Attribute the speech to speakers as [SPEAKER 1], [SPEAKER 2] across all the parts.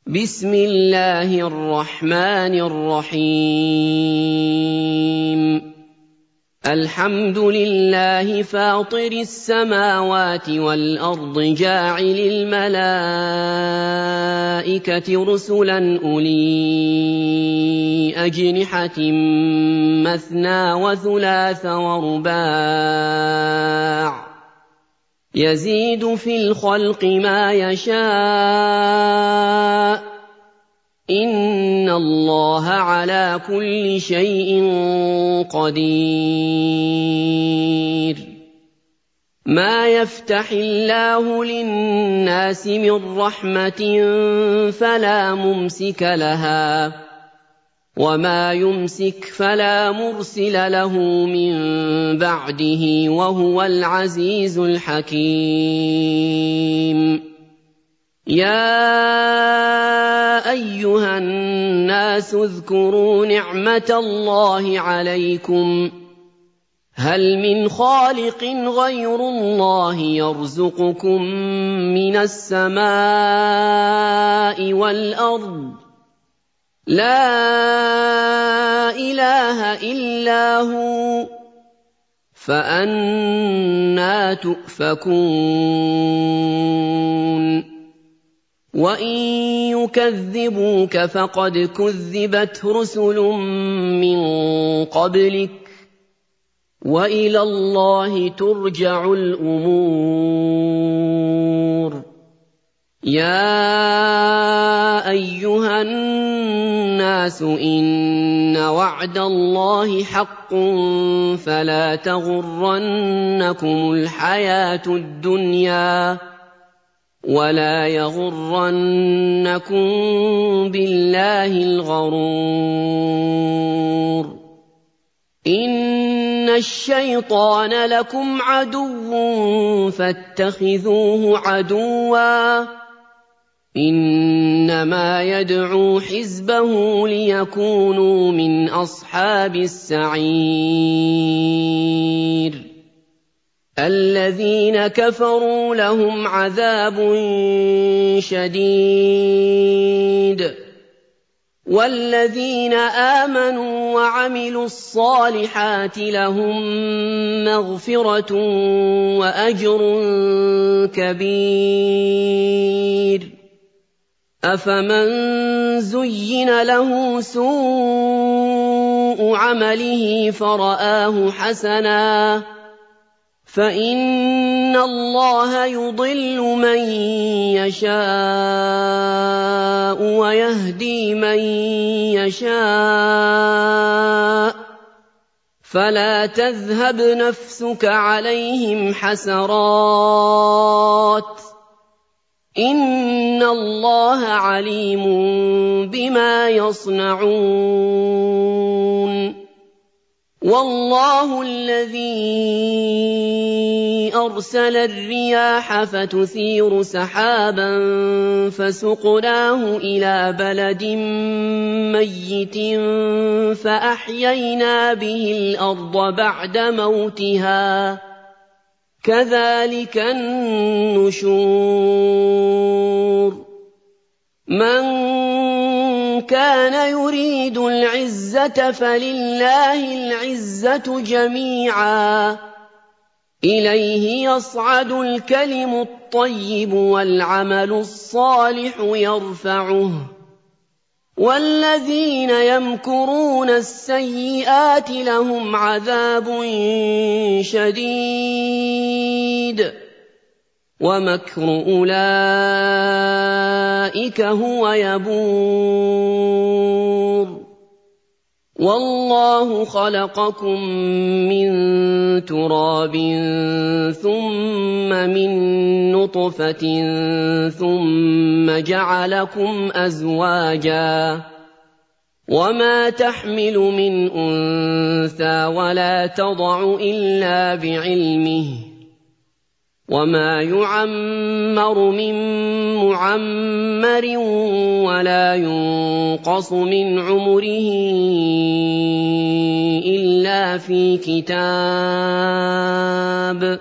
[SPEAKER 1] بسم الله الرحمن الرحيم الحمد لله فاطر السماوات والأرض جاعل الملائكة رسلا أولي أجنحة مثنى وثلاث ورباع يزيد في الخلق ما يشاء إن الله على كل شيء قدير ما يفتح الله للناس من رحمة فلا ممسك لها وما يمسك فلا مرسل له من بعده وهو العزيز الحكيم يا أيها الناس اذكروا نعمة الله عليكم هل من خالق غير الله يرزقكم من السماء والأرض لا إله إلا هو فأنى تؤفكون وإن يكذبوك فقد كذبت رسل من قبلك وإلى الله ترجع الأمور يا أيها الناس إن وعد الله حق فلا تغرنكم الحياة الدنيا ولا يغرنكم بالله الغرور إن الشيطان لكم عدو فاتخذوه عدوا إنما يدعو حزبه ليكونوا من أصحاب السعير الذين كفروا لهم عذاب شديد والذين آمنوا وعملوا الصالحات لهم مغفرة وأجر كبير أفمن زين له سوء عمله فرآه حسنا فإن الله يضل من يشاء ويهدي من يشاء فلا تذهب نفسك عليهم حسرات إن الله عليم بما يصنعون والله الذي أرسل الرياح فتثير سحابا فسقناه إلى بلد ميت فأحيينا به الأرض بعد موتها كذلك النشور من كان يريد العزة فلله العزة جميعا إليه يصعد الكلم الطيب والعمل الصالح يرفعه والذين يمكرون السيئات لهم عذاب شديد ومكر أولئك هو يبور والله خلقكم من تراب ثم من نطفة ثم جعلكم أزواجا وما تحمل من أنثى ولا تضع إلا بعلمه وما يعمر من معمر ولا ينقص من عمره إلا في كتاب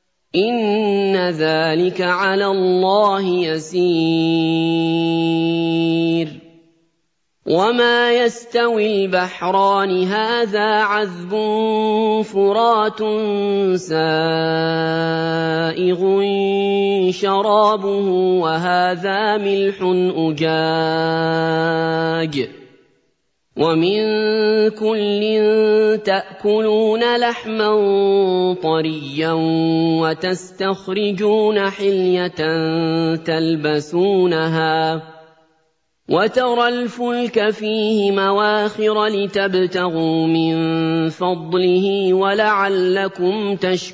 [SPEAKER 1] إن ذلك على الله يسير وما يستوي البحران هذا عذب فرات سائغ شرابه وهذا ملح أجاج ومن كل تأكلون لحما طريا وتستخرجون حلية تلبسونها وترى الفلك فيه مواخر لتبتغوا من فضله ولعلكم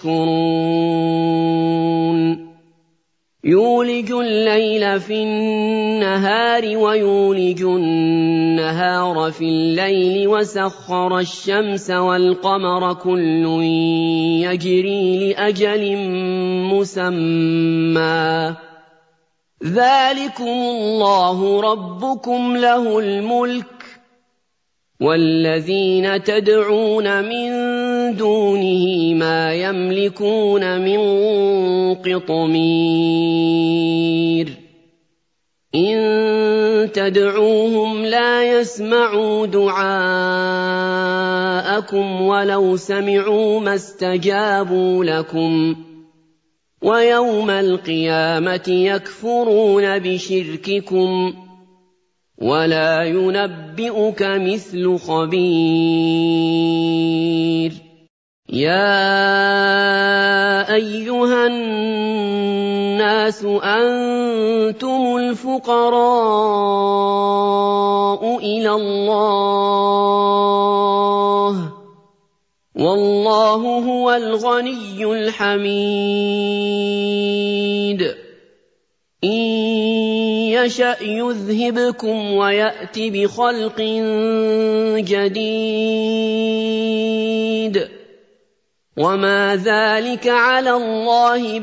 [SPEAKER 1] تشكرون يولج الليل في النهار ويولج النهار في الليل وسخر الشمس والقمر كل يجري لأجل مسمى ذلكم الله ربكم له الملك والذين تدعون من دونه ما يملكون من قطمير إن تدعوهم لا يسمعوا دعاءكم ولو سمعوا ما استجابوا لكم ويوم القيامة يكفرون بشرككم ولا ينبئك مثل خبير يا أيها الناس أنتم الفقراء إلى الله والله هو الغني الحميد إن يشأ يذهبكم ويأت بخلق جديد وما ذلك على الله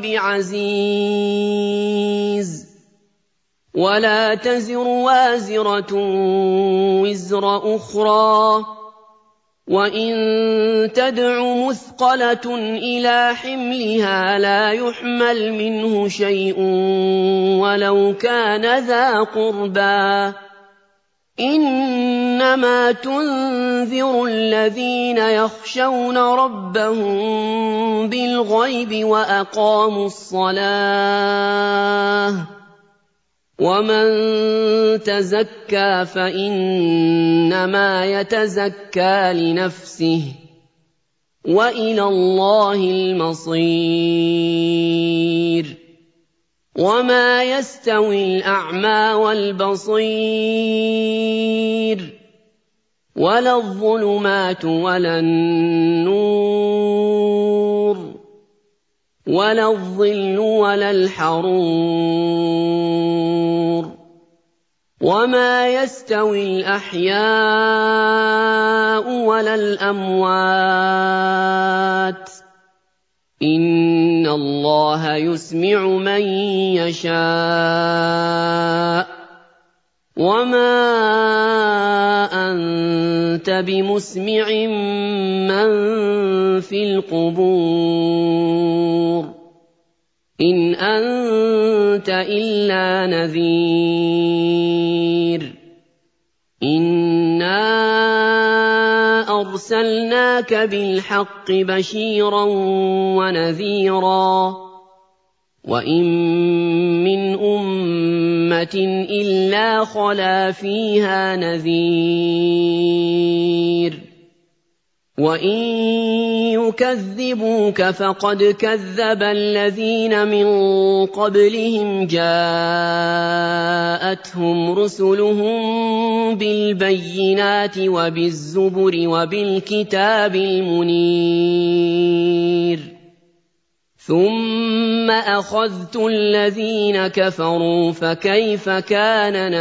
[SPEAKER 1] بعزيز ولا تزر وازرة وزر أخرى وإن تدع مثقلة إلى حملها لا يحمل منه شيء ولو كان ذا قربى إنما تنذر الذين يخشون ربهم بالغيب وأقاموا الصلاة ومن تزكى فإنما يتزكى لنفسه وإلى الله المصير وما يستوي الأعمى والبصير ولا الظلمات ولا النور ولا الظل ولا الحرور وما يستوي الأحياء ولا الأموات إن الله يسمع من يشاء وما أنت بمسمع من في القبور إن أنت إلا نذير إنا أرسلناك بالحق بشيرا ونذيرا وإن من أمة إلا خلا فيها نذير وإن يكذبوك فقد كذب الذين من قبلهم جاءتهم رسلهم بالبينات وبالزبر وبالكتاب المنير ثم أخذت الذين كفروا فكيف كان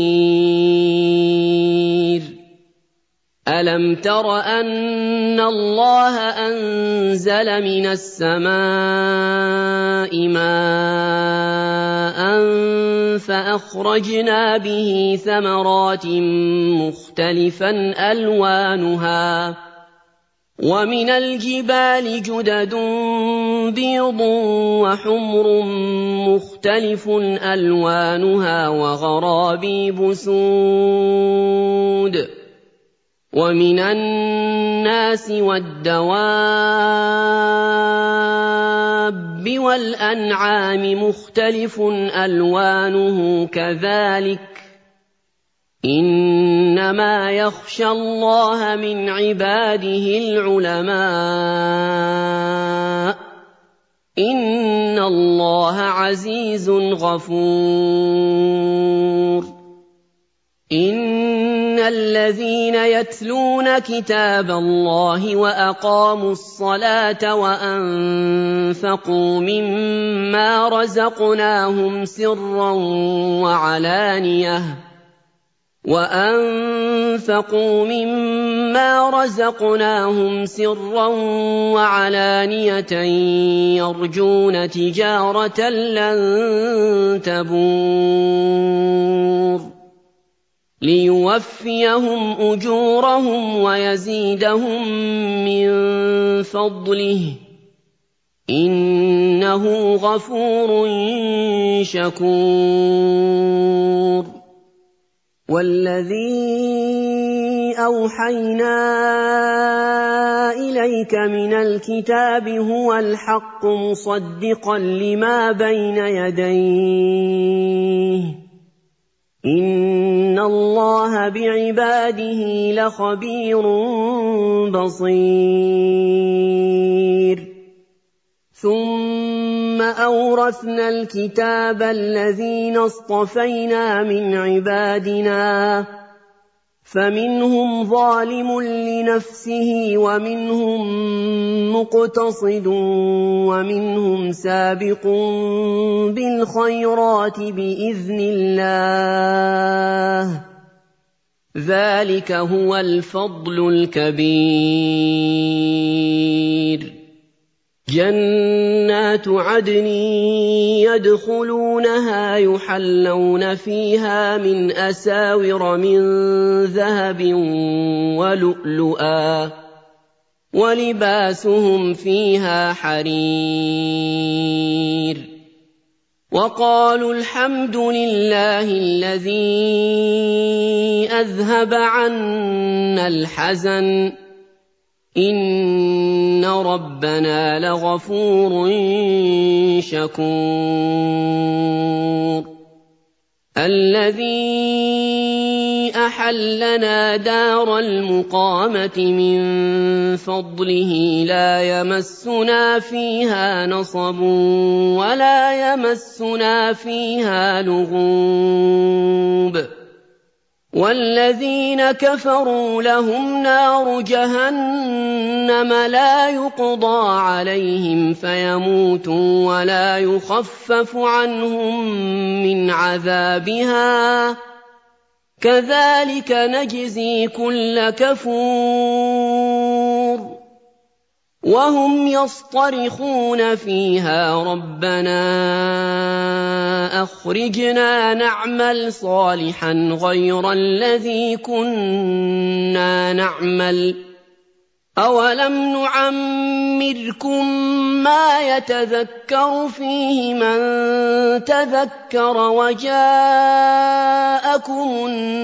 [SPEAKER 1] نكير ألم تر أن الله أنزل من السماء ماء فأخرجنا به ثمرات مختلفا ألوانها وَمِنَ الْجِبَالِ جُدَدٌ بِيضٌ وَحُمْرٌ مُّخْتَلِفٌ أَلْوَانُهَا وَغَرَابِيبُ سُودٌ وَمِنَ النَّاسِ وَالدَّوَابِّ وَالْأَنْعَامِ مُخْتَلِفٌ أَلْوَانُهُ كَذَٰلِكَ ۗ إِنَّمَا يَخْشَى اللَّهَ مِنْ عِبَادِهِ الْعُلَمَاءُ ۗ إِنَّ اللَّهَ عَزِيزٌ غَفُورٌ إِنَّ الَّذِينَ يَتْلُونَ كِتَابَ اللَّهِ وَأَقَامُوا الصَّلَاةَ وَأَنفَقُوا مِمَّا رَزَقْنَاهُمْ سِرًّا وَعَلَانِيَةً يَرْجُونَ تِجَارَةً لَّن تَبُورَ لِيُوَفِّيَهُمْ أُجُورَهُمْ وَيَزِيدَهُم مِّن فَضْلِهِ ۚ إِنَّهُ غَفُورٌ شَكُورٌ وَالَّذِي أَوْحَيْنَا إِلَيْكَ مِنَ الْكِتَابِ هُوَ الْحَقُّ مُصَدِّقًا لِّمَا بَيْنَ يَدَيْهِ ۗ إِنَّ اللَّهَ بِعِبَادِهِ لَخَبِيرٌ بَصِيرٌ ثُمَّ أَوْرَثْنَا الْكِتَابَ الَّذِينَ اصْطَفَيْنَا مِنْ عِبَادِنَا ۖ فَمِنْهُمْ ظَالِمٌ لِّنَفْسِهِ وَمِنْهُم مُّقْتَصِدٌ وَمِنْهُمْ سَابِقٌ بِالْخَيْرَاتِ بِإِذْنِ اللَّهِ ۚ ذَٰلِكَ هُوَ الْفَضْلُ الْكَبِيرُ جَنَّاتُ عَدْنٍ يَدْخُلُونَهَا يُحَلَّوْنَ فِيهَا مِنْ أَسَاوِرَ مِن ذَهَبٍ وَلُؤْلُؤًا ۖ وَلِبَاسُهُمْ فِيهَا حَرِيرٌ وَقَالُوا الْحَمْدُ لِلَّهِ الَّذِي أَذْهَبَ عَنَّا الْحَزَنَ ۖ إِنَّ رَبَّنَا لَغَفُورٌ شَكُورٌ الَّذِي أَحَلَّنَا دَارَ الْمُقَامَةِ مِن فَضْلِهِ لَا يَمَسُّنَا فِيهَا نَصَبٌ وَلَا يَمَسُّنَا فِيهَا لُغُوبٌ وَالَّذِينَ كَفَرُوا لَهُمْ نَارُ جَهَنَّمَ لَا يُقْضَىٰ عَلَيْهِمْ فَيَمُوتُوا وَلَا يُخَفَّفُ عَنْهُم مِّنْ عَذَابِهَا ۚ كَذَٰلِكَ نَجْزِي كُلَّ كَفُورٍ وَهُمْ يَصْطَرِخُونَ فِيهَا رَبَّنَا أَخْرِجْنَا نَعْمَلْ صَالِحًا غَيْرَ الَّذِي كُنَّا نَعْمَلُ ۚ أَوَلَمْ نُعَمِّرْكُم مَّا يَتَذَكَّرُ فِيهِ مَن تَذَكَّرَ وَجَاءَكُمُ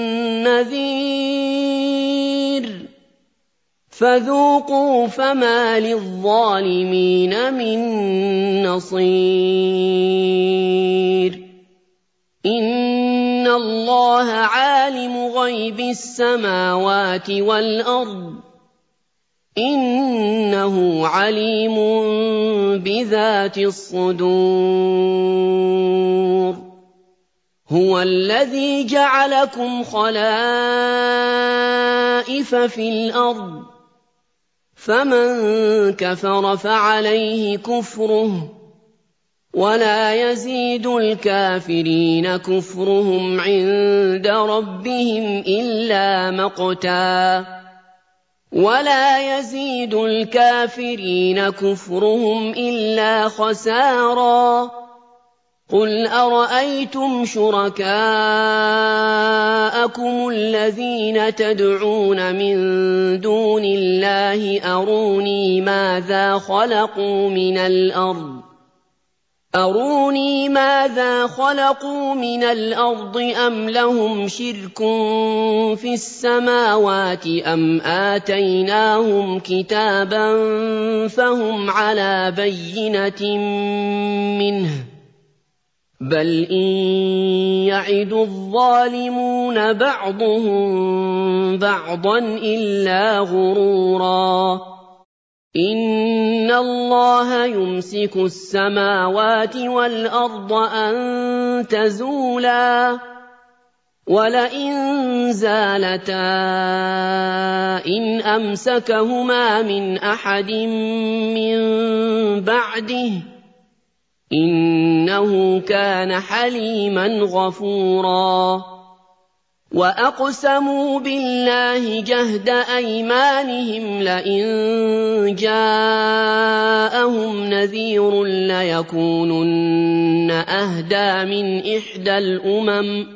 [SPEAKER 1] النَّذِيرُ ۖ فَذُوقُوا فَمَا لِلظَّالِمِينَ مِن نَّصِيرٍ إِنَّ اللَّهَ عَالِمُ غَيْبِ السَّمَاوَاتِ وَالْأَرْضِ ۚ إِنَّهُ عَلِيمٌ بِذَاتِ الصُّدُورِ هُوَ الَّذِي جَعَلَكُمْ خَلَائِفَ فِي الْأَرْضِ ۚ فَمَن كَفَرَ فَعَلَيْهِ كُفْرُهُ ۖ وَلَا يَزِيدُ الْكَافِرِينَ كُفْرُهُمْ عِندَ رَبِّهِمْ إِلَّا مَقْتًا ۖ وَلَا يَزِيدُ الْكَافِرِينَ كُفْرُهُمْ إِلَّا خَسَارًا قُلْ أَرَأَيْتُمْ شُرَكَاءَكُمُ الَّذِينَ تَدْعُونَ مِن دُونِ اللَّهِ أَرُونِي مَاذَا خَلَقُوا مِنَ الْأَرْضِ أَمْ لَهُمْ شِرْكٌ فِي السَّمَاوَاتِ أَمْ آتَيْنَاهُمْ كِتَابًا فَهُمْ عَلَىٰ بَيِّنَةٍ مِّنْهُ ۚ بَلْ إِن يَعِدُ الظَّالِمُونَ بَعْضُهُم بَعْضًا إِلَّا غُرُورًا إِنَّ اللَّهَ يُمْسِكُ السَّمَاوَاتِ وَالْأَرْضَ أَن تَزُولَا وَلَئِن زَالَتَا إِنْ أَمْسَكَهُمَا مِنْ أَحَدٍ مِّن بَعْدِهِ ۚ إِنَّهُ كَانَ حَلِيمًا غَفُورًا وَأَقْسَمُوا بِاللَّهِ جَهْدَ أَيْمَانِهِمْ لَئِن جَاءَهُمْ نَذِيرٌ لَّيَكُونُنَّ أَهْدَىٰ مِنْ إِحْدَى الْأُمَمِ ۖ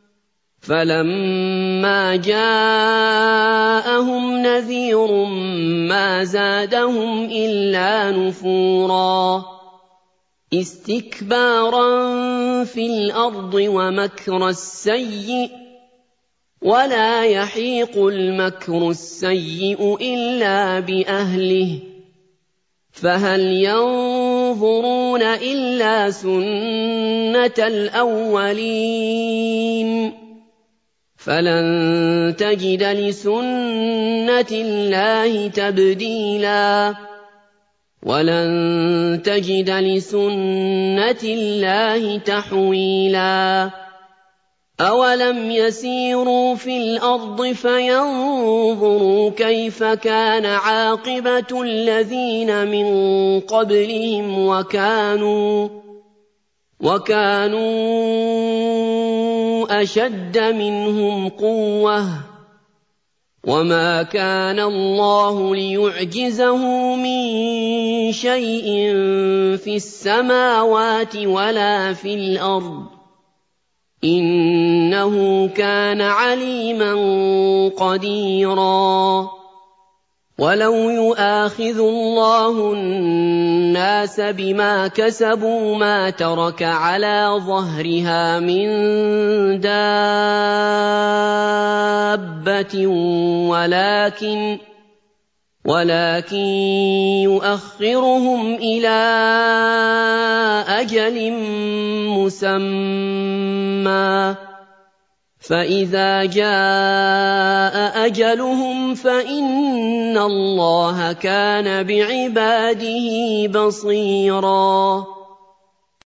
[SPEAKER 1] فَلَمَّا جَاءَهُمْ نَذِيرٌ مَّا زَادَهُمْ إِلَّا نُفُورًا اسْتِكْبَارًا فِي الْأَرْضِ وَمَكْرَ السَّيِّئِ ۚ وَلَا يَحِيقُ الْمَكْرُ السَّيِّئُ إِلَّا بِأَهْلِهِ ۚ فَهَلْ يَنظُرُونَ إِلَّا سُنَّتَ الْأَوَّلِينَ ۚ فَلَن تَجِدَ لِسُنَّةِ اللَّهِ تَبْدِيلًا وَلَن تَجِدَ لِسُنَّةِ اللَّهِ تَحْوِيلًا أَوَلَمْ يَسِيرُوا فِي الْأَرْضِ فَيَنظُرُوا كَيْفَ كَانَ عَاقِبَةُ الَّذِينَ مِن قَبْلِهِمْ وَكَانُوا أَشَدَّ مِنْهُمْ قُوَّةً ۚ وَمَا كَانَ اللَّهُ لِيُعْجِزَهُ مِن شَيْءٍ فِي السَّمَاوَاتِ وَلَا فِي الْأَرْضِ ۚ إِنَّهُ كَانَ عَلِيمًا قَدِيرًا وَلَوْ يُؤَاخِذُ اللَّهُ النَّاسَ بِمَا كَسَبُوا مَا تَرَكَ عَلَىٰ ظَهْرِهَا مِن دَابَّةٍ وَلَٰكِن يُؤَخِّرُهُمْ إِلَىٰ أَجَلٍ مُّسَمًّى ۖ فَإِذَا جَاءَ أَجَلُهُمْ فَإِنَّ اللَّهَ كَانَ بِعِبَادِهِ بَصِيرًا